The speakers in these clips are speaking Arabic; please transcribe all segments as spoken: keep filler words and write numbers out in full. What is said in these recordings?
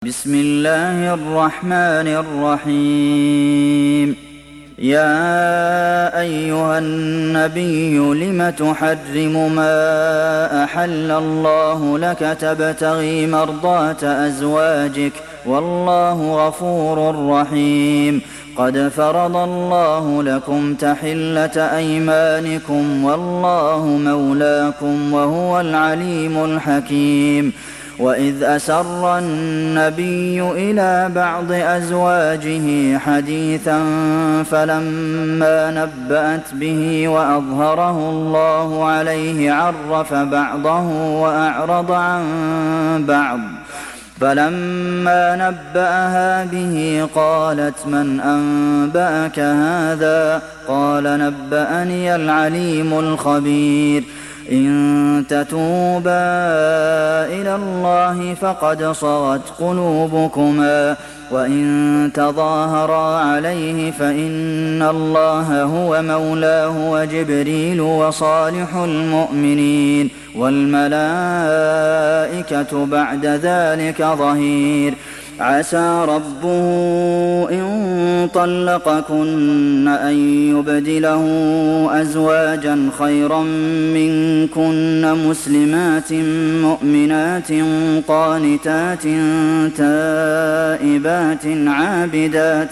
بسم الله الرحمن الرحيم. يا أيها النبي لم تحرم ما أحل الله لك تبتغي مرضات أزواجك والله غفور رحيم. قد فرض الله لكم تحلة أيمانكم والله مولاكم وهو العليم الحكيم. وإذ أسر النبي إلى بعض أزواجه حديثا فلما نبأت به وأظهره الله عليه عرف بعضه وأعرض عن بعض. فلما نبأها به قالت من أنبأك هذا؟ قال نبأني العليم الخبير. إن تتوبا إلى الله فقد صغت قلوبكما وإن تظاهرا عليه فإن الله هو مولاه وجبريل وصالح المؤمنين والملائكة بعد ذلك ظهير. عسى ربه إن طلقكن أن يبدله أزواجا خيرا منكن مسلمات مؤمنات قانتات تائبات عابدات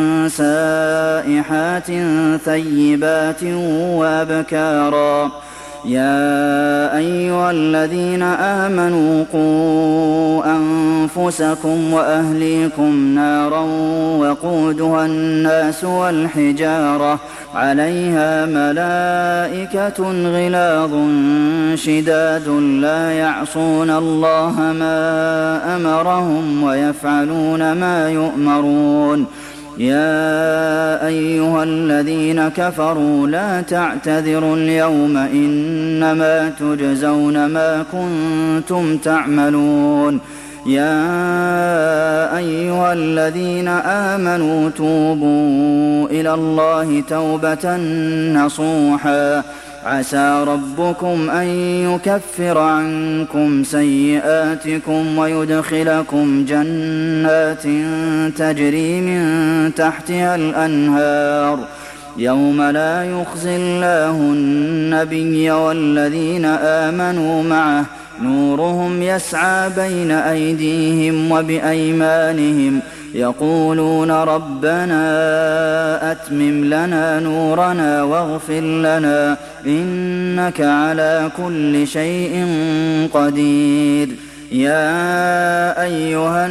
سائحات ثيبات وأبكارا. يا أيها الذين آمنوا قوا أنفسكم وأهليكم نارا وقودها الناس والحجارة عليها ملائكة غلاظ شداد لا يعصون الله ما أمرهم ويفعلون ما يؤمرون. يا أيها الذين كفروا لا تعتذروا اليوم إنما تجزون ما كنتم تعملون. يا أيها الذين آمنوا توبوا إلى الله توبة نصوحا عسى ربكم أن يكفر عنكم سيئاتكم ويدخلكم جنات تجري من تحتها الأنهار يوم لا يخزي الله النبي والذين آمنوا معه نورهم يسعى بين أيديهم وبأيمانهم يقولون ربنا أتمم لنا نورنا واغفر لنا إنك على كل شيء قدير. يا أيها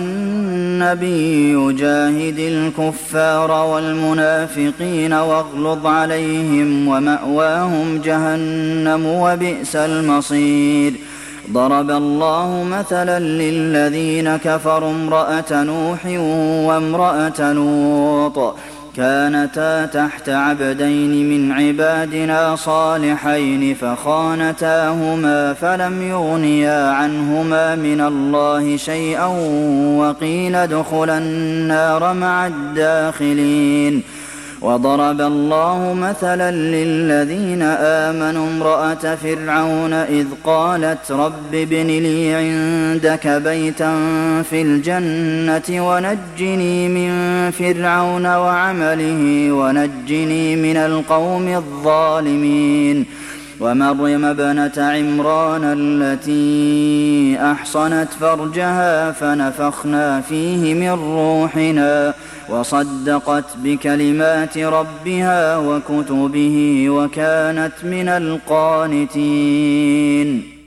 النبي جاهد الكفار والمنافقين واغلظ عليهم ومأواهم جهنم وبئس المصير. ضرب الله مثلا للذين كفروا امرأة نوح وامرأة لوط كانتا تحت عبدين من عبادنا صالحين فخانتاهما فلم يغنيا عنهما من الله شيئا وقيل ادخلا النار مع الداخلين. وضرب الله مثلا للذين آمنوا امرأة فرعون إذ قالت رب ابن لي عندك بيتا في الجنة ونجني من فرعون وعمله ونجني من القوم الظالمين. ومريم ابنة عمران التي أحصنت فرجها فنفخنا فيه من روحنا وصدقت بكلمات ربها وكتبه وكانت من القانتين.